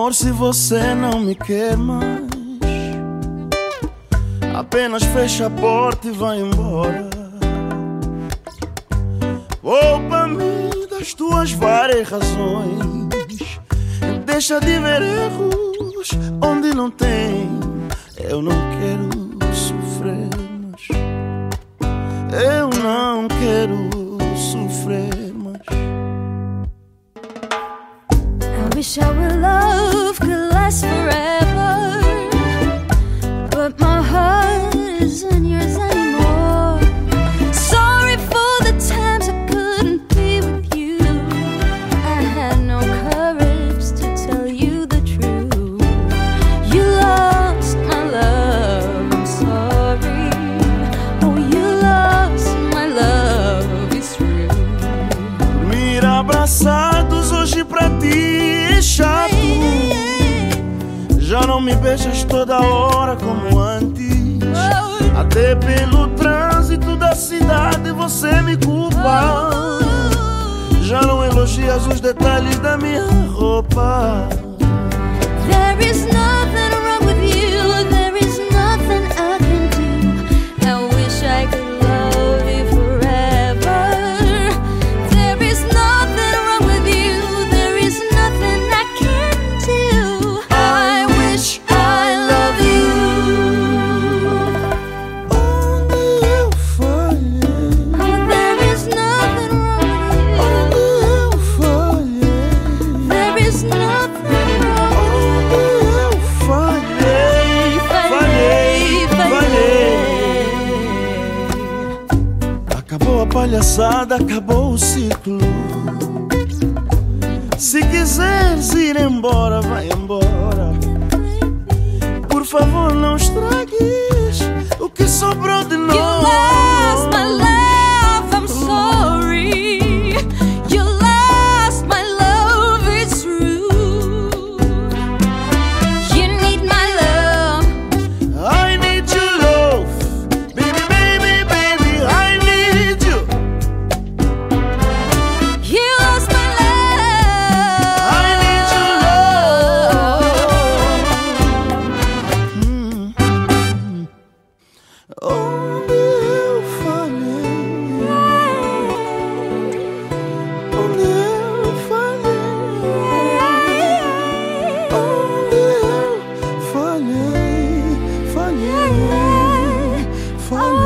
amor se você não me quer mais. Apenas fecha a porta e vai embora. Poupa-me das tuas várias razões. Deixa de ver erros onde não tem. Eu não quero sofrer mais. Eu não quero sofrer mais. I wish our love could last forever, but my heart isn't yours anymore. Sorry for the times I couldn't be with you. I had no courage to tell you the truth. You lost my love, I'm sorry. Oh, you lost my love, it's true. Dormir abraçados hoje pra ti é chato. Já não me beijas toda hora como antes. Até pelo trânsito da cidade você me culpa. Já não elogias os detalhes da minha roupa. There is nothing wrong with you. There is nothing I can do. I wish I could love you forever. There is nothing wrong with you. There is nothing I can do. I wish I love you. Onde eu falhei? Oh, there is nothing wrong with you. Onde eu falhei? There is nothing wrong with you. Onde eu falhei? Falhei. Acabou a palhaçada, acabou o ciclo. Se quiseres ir embora, vai embora. Por favor, não estragues o que sobrou de nós. You lost my love, I'm sorry. You lost my love, it's true. You need my love. I need your love. Baby, baby, baby, I need you. You lost my love. I need your love. Onde eu falhei? Onde eu falhei? Onde eu falhei? Falhei.